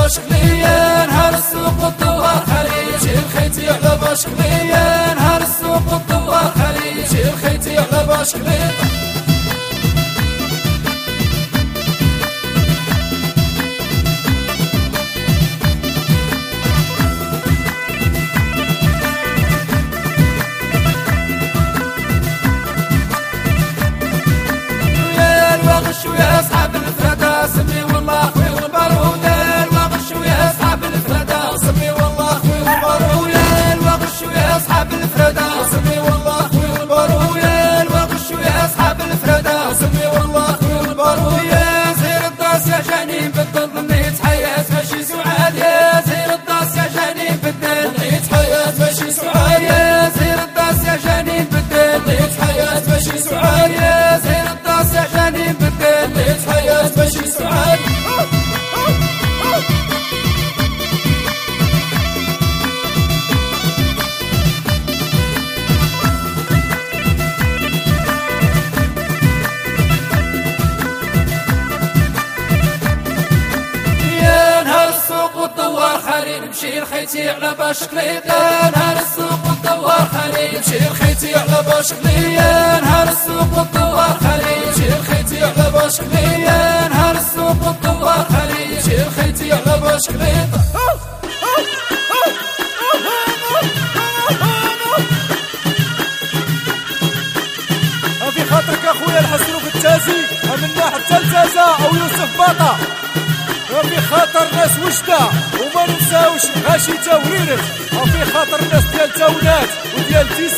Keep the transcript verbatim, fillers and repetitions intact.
باشكلية نهار السوق والدوار خلي يمشي الخيتي على باشكلية نهار السوق والدوار خلي يمشي الخيتي على باشكلية. وغشوا يا أصحاب الفرادة سمي والله خوي والبارود وغشوا يا أصحاب الفرادة سمي والله خوي والبارود وغشوا يا أصحاب الفرادة سمي والله خوي والبارود وغشوا يا أصحاب الفرادة سمي والله خوي والبارود. يا زير الداس يا جاني بدل ضمنيت حياة ماشي سعاد يا زير الداس يا جاني بدل ضمنيت حياة ماشي سعاد يا زير الداس يا جاني بدل ضمنيت حياة ماشي سعاد يا زير الداس يا جاني بدل ضمنيت حياة ماشي سعاد. نمشي الخيتي على باشكلية نهار السوق والدوار خلي يمشي الخيتي على باشكلية نهار السوق والدوار خلي يمشي الخيتي على باشكلية نهار السوق والدوار خلي يمشي الخيتي على باشكلية. في خاطرك اخويا الحسن التازي منا حتى التازا او يوسف باطا في خاطر ناس وجدة وما ننساوش غاشي تاورينك وفي خاطر ناس ديال تاونات وديال تيس